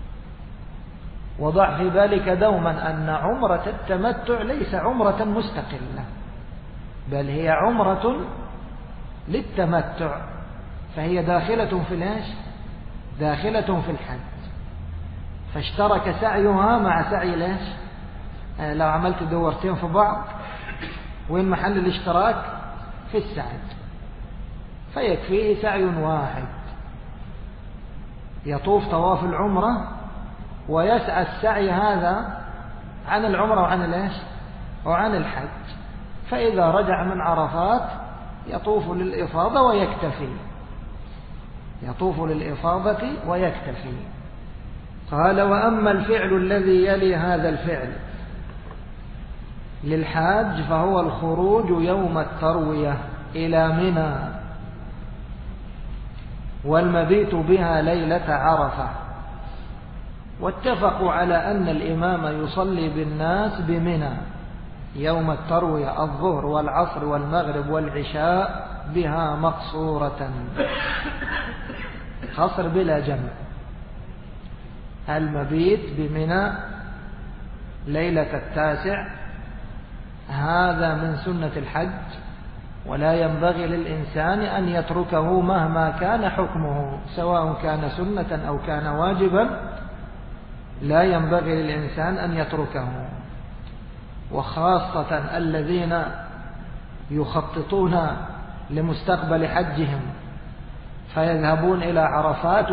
وضع في بالك دوما أن عمرة التمتع ليس عمرة مستقلة، بل هي عمرة للتمتع، فهي داخلة في الإيش؟ داخلة في الحج. فاشترك سعيها مع سعي الإيش؟ لو عملت دورتين في بعض، وين محل الاشتراك؟ في السعي. فيكفيه سعي واحد، يطوف طواف العمرة ويسعى السعي هذا عن العمرة وعن الإيش؟ وعن الحج. فإذا رجع من عرفات يطوف للإفاضة ويكتفي، يطوف للإفاضة ويكتفي. قال: وأما الفعل الذي يلي هذا الفعل للحاج فهو الخروج يوم التروية إلى منى والمبيت بها ليلة عرفة. واتفقوا على أن الإمام يصلي بالناس بمنى يوم التروية الظهر والعصر والمغرب والعشاء بها مقصورة، قصر بلا جمع. المبيت بمنى ليلة 9 هذا من سنة الحج، ولا ينبغي للإنسان أن يتركه مهما كان حكمه، سواء كان سنة أو كان واجبا، لا ينبغي للإنسان أن يتركه. وخاصة الذين يخططون لمستقبل حجهم فيذهبون إلى عرفات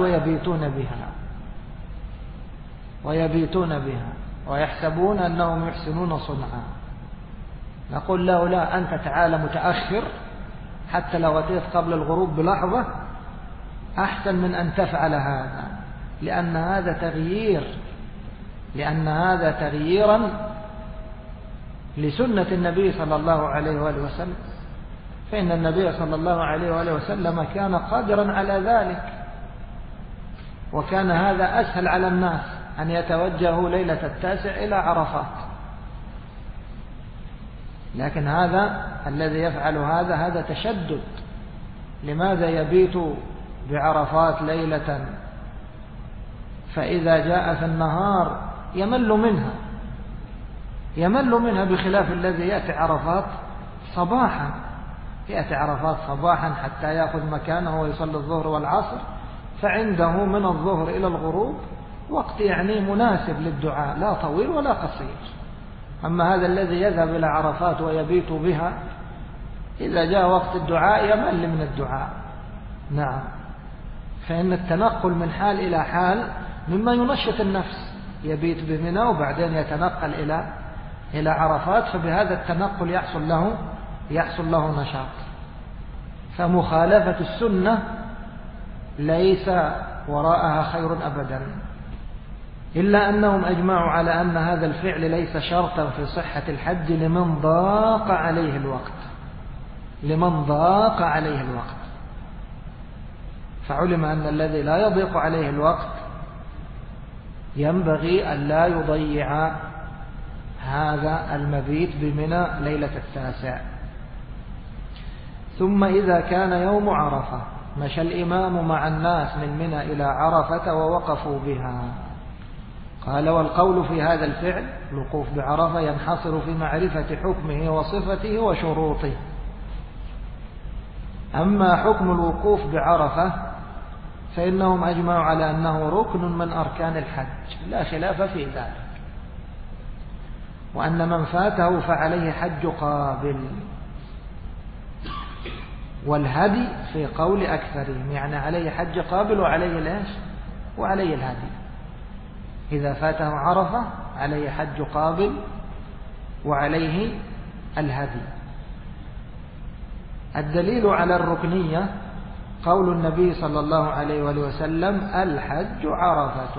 ويبيتون بها ويحسبون أنهم يحسنون صنعا. نقول له: لا، أنت تعال متأخر، حتى لو أتيت قبل الغروب بلحظة أحسن من أن تفعل هذا، لأن هذا تغييرا لسنة النبي صلى الله عليه وآله وسلم. فإن النبي صلى الله عليه وآله وسلم كان قادرا على ذلك، وكان هذا أسهل على الناس أن يتوجهوا ليلة 9 إلى عرفات. لكن هذا الذي يفعل هذا تشدد. لماذا يبيت بعرفات ليلة؟ فإذا جاء في النهار يمل منها، بخلاف الذي يأتي عرفات صباحا حتى يأخذ مكانه ويصلي الظهر والعصر، فعنده من الظهر إلى الغروب وقت يعني مناسب للدعاء، لا طويل ولا قصير. أما هذا الذي يذهب إلى عرفات ويبيت بها، إذا جاء وقت الدعاء يمل من الدعاء. نعم. فإن التنقل من حال إلى حال مما ينشط النفس، يبيت بمنى وبعدين يتنقل إلى عرفات، فبهذا التنقل يحصل له نشاط. فمخالفة السنة ليس وراءها خير أبدا، إلا أنهم أجمعوا على أن هذا الفعل ليس شرطا في صحة الحج لمن ضاق عليه الوقت، فعلم أن الذي لا يضيق عليه الوقت ينبغي أن لا يضيع هذا المبيت بمنى ليلة 9. ثم إذا كان يوم عرفة مشى الإمام مع الناس من منى إلى عرفة ووقفوا بها. قال: والقول في هذا الفعل الوقوف بعرفة ينحصر في معرفة حكمه وصفته وشروطه. أما حكم الوقوف بعرفة فإنهم أجمعوا على أنه ركن من أركان الحج لا خلاف في ذلك، وأن من فاته فعليه حج قابل. والهدي في قول أكثرهم، يعني عليه حج قابل وعليه ليش؟ وعليه الهدي. إذا فاته عرفة عليه حج قابل وعليه الهدي. الدليل على الركنية قول النبي صلى الله عليه وآله وسلم: الحج عرفة.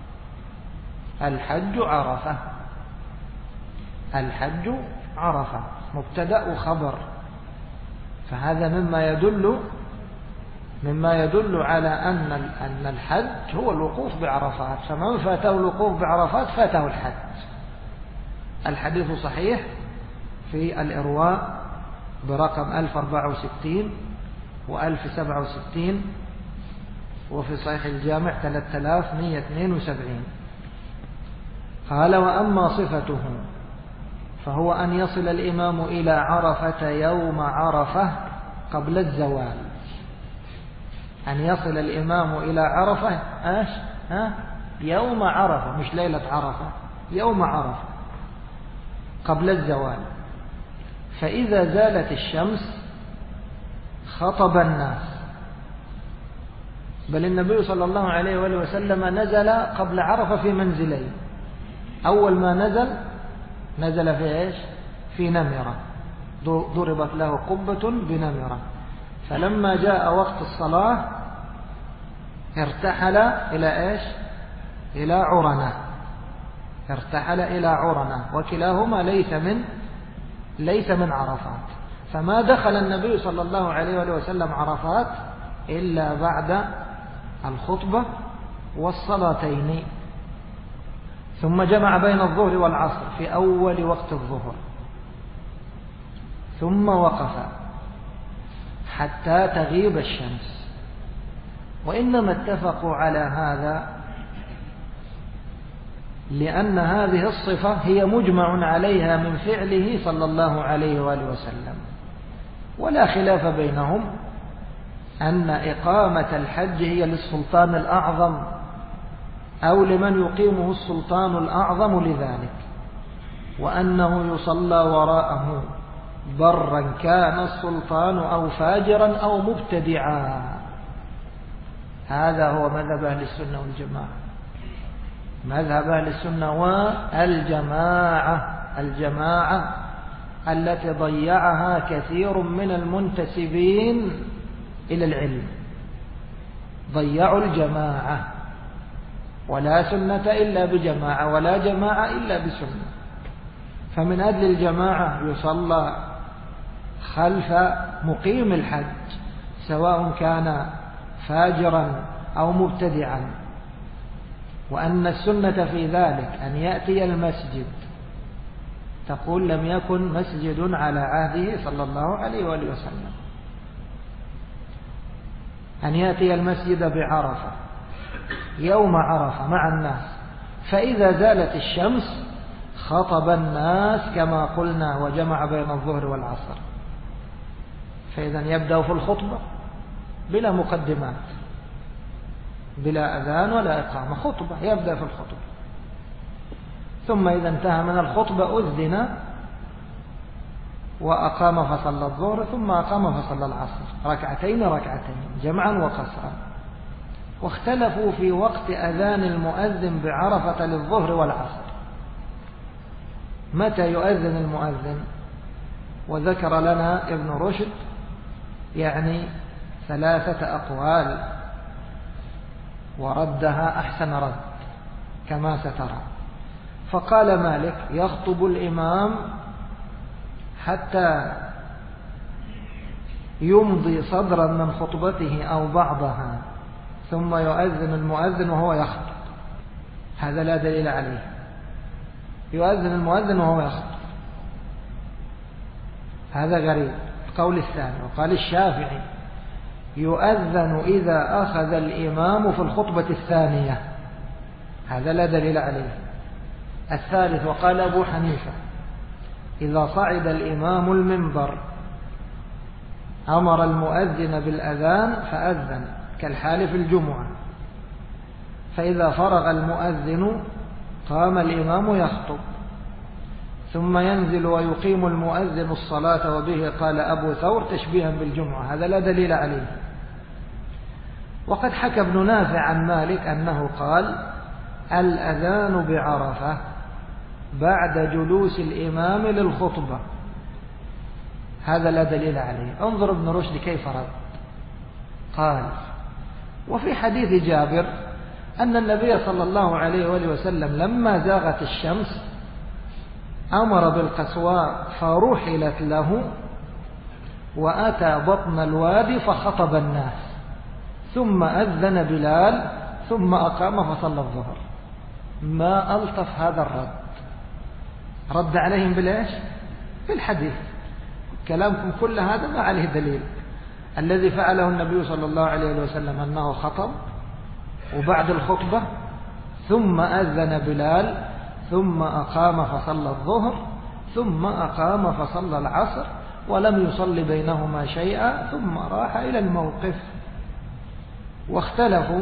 الحج عرفة. الحج عرفة مبتدأ وخبر، فهذا مما يدل على أن الحج هو الوقوف بعرفات، فمن فاته الوقوف بعرفات فاته الحج. الحديث صحيح في الإرواء برقم 1064 و1067، وفي صحيح الجامع 3172. قال: وأما صفته فهو أن يصل الإمام إلى عرفة يوم عرفة قبل الزوال. أن يصل الإمام إلى عرفة يوم عرفة، مش ليلة عرفة، يوم عرفة قبل الزوال. فإذا زالت الشمس خطب الناس، بل النبي صلى الله عليه وآله وسلم نزل قبل عرفة في منزلين. أول ما نزل في إيش؟ في نمرة، ضربت له قبة بنمرة. فلما جاء وقت الصلاة ارتحل إلى إيش؟ إلى عرنة. ارتحل إلى عرنة، وكلاهما ليس من عرفات. فما دخل النبي صلى الله عليه وآله وسلم عرفات إلا بعد الخطبة والصلاتين، ثم جمع بين الظهر والعصر في أول وقت الظهر، ثم وقف حتى تغيب الشمس. وإنما اتفقوا على هذا لأن هذه الصفة هي مجمع عليها من فعله صلى الله عليه وآله وسلم، ولا خلاف بينهم أن إقامة الحج هي للسلطان الأعظم أو لمن يقيمه السلطان الأعظم لذلك، وأنه يصلى وراءه برا كان السلطان أو فاجرا أو مبتدعا. هذا هو مذهب أهل السنة والجماعة، مذهب أهل السنة والجماعة، الجماعة التي ضيعها كثير من المنتسبين إلى العلم. ضيعوا الجماعة، ولا سنة إلا بجماعة، ولا جماعة إلا بسنة. فمن أجل الجماعة يصلى خلف مقيم الحج سواء كان فاجرا أو مبتدعا، وأن السنة في ذلك أن يأتي المسجد، تقول: لم يكن مسجد على عهده صلى الله عليه وآله وسلم، أن يأتي المسجد بعرفة يوم عرفة مع الناس، فإذا زالت الشمس خطب الناس كما قلنا وجمع بين الظهر والعصر. فإذا يبدأ في الخطبة بلا مقدمات، بلا أذان ولا إقامة، خطبة، يبدأ في الخطبة. ثم إذا انتهى من الخطبة أذن وأقام فصلى الظهر، ثم أقام فصلى العصر، ركعتين جمعا وقصرا. واختلفوا في وقت أذان المؤذن بعرفة للظهر والعصر، متى يؤذن المؤذن؟ وذكر لنا ابن رشد يعني 3 أقوال وردها أحسن رد كما سترى. فقال مالك يخطب الإمام حتى يمضي صدرا من خطبته أو بعضها ثم يؤذن المؤذن وهو يخطب. هذا لا دليل عليه. يؤذن المؤذن وهو يخطب، هذا غريب. القول الثاني وقال الشافعي يؤذن إذا أخذ الإمام في الخطبة الثانية، هذا لا دليل عليه. الثالث وقال أبو حنيفة إذا صعد الإمام المنبر أمر المؤذن بالأذان فأذن كالحال في الجمعة، فإذا فرغ المؤذن قام الإمام يخطب ثم ينزل ويقيم المؤذن الصلاة، وبه قال أبو ثور تشبيها بالجمعة، هذا لا دليل عليه. وقد حكى ابن نافع عن مالك أنه قال الأذان بعرفة بعد جلوس الإمام للخطبة، هذا لا دليل عليه. انظر ابن رشد كيف رد. قال وفي حديث جابر أن النبي صلى الله عليه وآله وسلم لما زاغت الشمس أمر بالقسواء فرحلت له وأتى بطن الوادي فخطب الناس ثم أذن بلال ثم أقام فصلى الظهر. ما ألطف هذا الرد، رد عليهم بالإيش؟ بالحديث. كلامكم كل هذا ما عليه دليل. الذي فعله النبي صلى الله عليه وسلم أنه خطب وبعد الخطبة ثم أذن بلال ثم أقام فصلى الظهر ثم أقام فصلى العصر ولم يصل بينهما شيئا ثم راح إلى الموقف. واختلفوا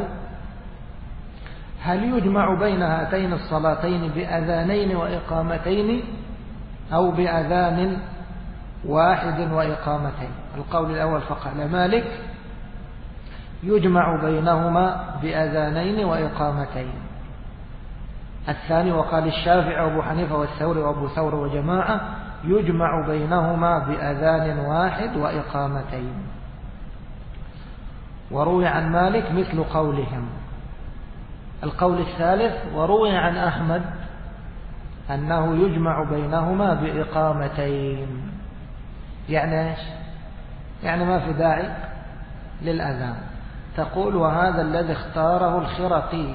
هل يجمع بين هاتين الصلاتين بأذانين وإقامتين أو بأذان واحد وإقامتين. القول الأول فقال مالك يجمع بينهما بأذانين وإقامتين. الثاني وقال الشافعي وأبو حنيفة والثوري وأبو ثور وجماعة يجمع بينهما بأذان واحد وإقامتين. وروي عن مالك مثل قولهم. القول الثالث وروي عن أحمد أنه يجمع بينهما بإقامتين. يعني إيش؟ يعني ما في داعي للأذان. تقول وهذا الذي اختاره الخرقي،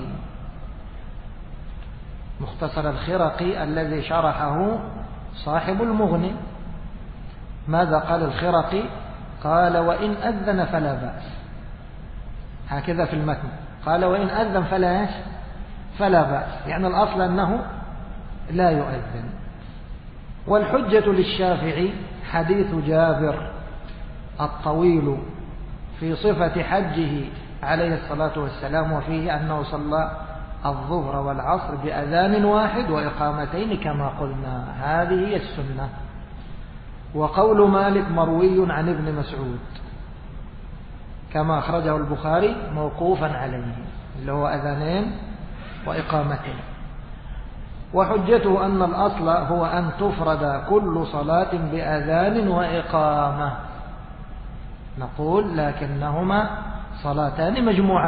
مختصر الخرقي الذي شرحه صاحب المغني. ماذا قال الخرقي؟ قال وإن أذن فلا بأس، هكذا في المتن قال وإن أذن فلا بأس، يعني الأصل أنه لا يؤذن. والحجة للشافعي حديث جابر الطويل في صفة حجه عليه الصلاة والسلام، وفيه أنه صلى الظهر والعصر بأذان واحد وإقامتين كما قلنا، هذه هي السنة. وقول مالك مروي عن ابن مسعود كما أخرجه البخاري موقوفا عليه، اللي هو أذانين وإقامتين. وحجته أن الأصل هو أن تفرد كل صلاة بأذان وإقامة. نقول لكنهما صلاتان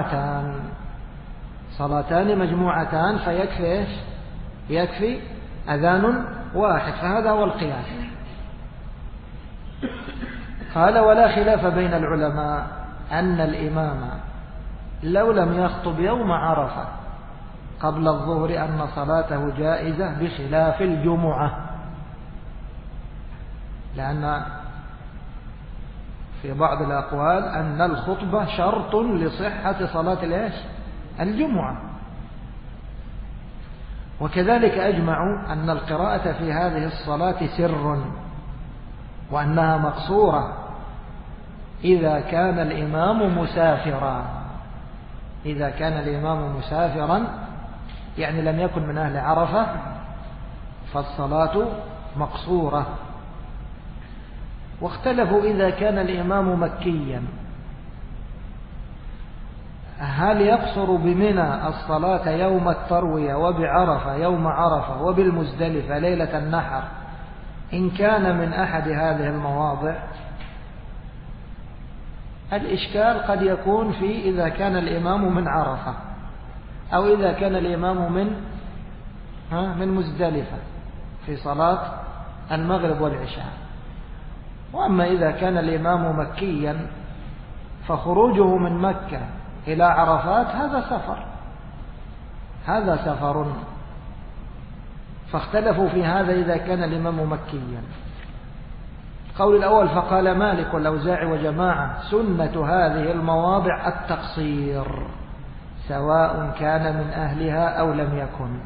مجموعتان فيكفي إيش؟ يكفي أذان واحد، فهذا هو القياس. قال ولا خلاف بين العلماء أن الإمام لو لم يخطب يوم عرفة قبل الظهر أن صلاته جائزة بخلاف الجمعة، لأن في بعض الأقوال أن الخطبة شرط لصحة صلاة الجمعة. وكذلك أجمعوا أن القراءة في هذه الصلاة سر، وأنها مقصورة إذا كان الإمام مسافرا، يعني لم يكن من أهل عرفة، فالصلاة مقصورة. واختلفوا إذا كان الإمام مكيا هل يقصر بمنى الصلاة يوم التروية وبعرفة يوم عرفة وبالمزدلفة ليلة النحر إن كان من أحد هذه المواضع، الإشكال قد يكون في إذا كان الإمام من عرفة أو إذا كان الإمام من مزدلفة في صلاة المغرب والعشاء. وأما إذا كان الإمام مكيا فخروجه من مكة إلى عرفات هذا سفر، فاختلفوا في هذا إذا كان الإمام مكيا. القول الأول فقال مالك والأوزاعي وجماعة سنة هذه المواضع التقصير سواء كان من أهلها أو لم يكن.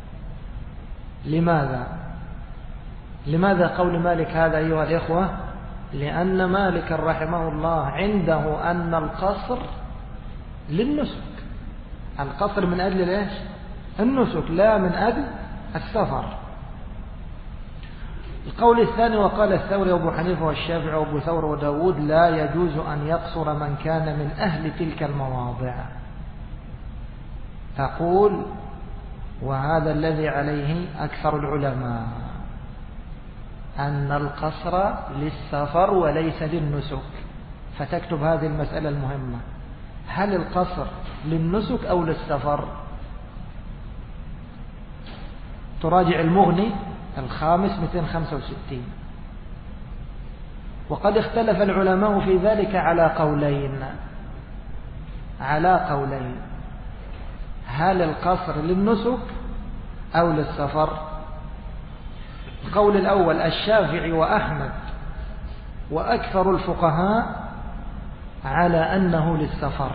لماذا قول مالك هذا أيها الإخوة؟ لأن مالك رحمه الله عنده أن القصر للنسك، القصر من أجل ليش؟ النسك لا من أجل السفر. القول الثاني وقال الثوري وابو حنيفة والشافعي وابو ثور وداود لا يجوز أن يقصر من كان من أهل تلك المواضع. تقول وهذا الذي عليه أكثر العلماء أن القصر للسفر وليس للنسك، فتكتب هذه المسألة المهمة: هل القصر للنسك أو للسفر؟ تراجع المغني الخامس 265. وقد اختلف العلماء في ذلك على قولين: هل القصر للنسك أو للسفر؟ القول الأول الشافعي وأحمد وأكثر الفقهاء على أنه للسفر.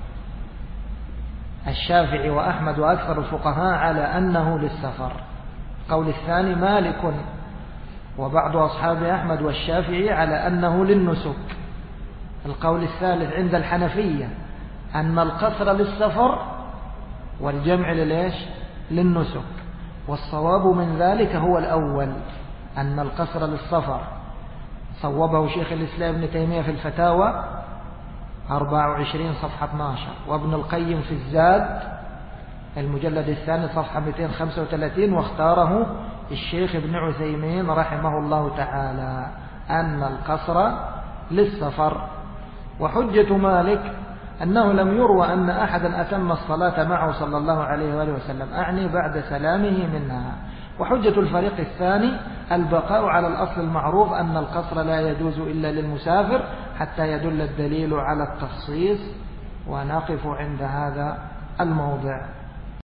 الشافعي وأحمد وأكثر الفقهاء على أنه للسفر. القول الثاني مالك وبعض أصحاب أحمد والشافعي على أنه للنسك. القول الثالث عند الحنفية أن القصر للسفر والجمع للنسك. والصواب من ذلك هو الأول أن القصر للسفر، صوبه شيخ الإسلام ابن تيمية في الفتاوى 24 صفحة 12، وابن القيم في الزاد المجلد الثاني صفحة 235، واختاره الشيخ ابن عثيمين رحمه الله تعالى أن القصر للسفر. وحجة مالك أنه لم يروى أن أحدا أتم الصلاة معه صلى الله عليه وآله وسلم، أعني بعد سلامه منها. وحجة الفريق الثاني البقاء على الأصل المعروف أن القصر لا يجوز إلا للمسافر حتى يدل الدليل على التخصيص. ونقف عند هذا الموضع.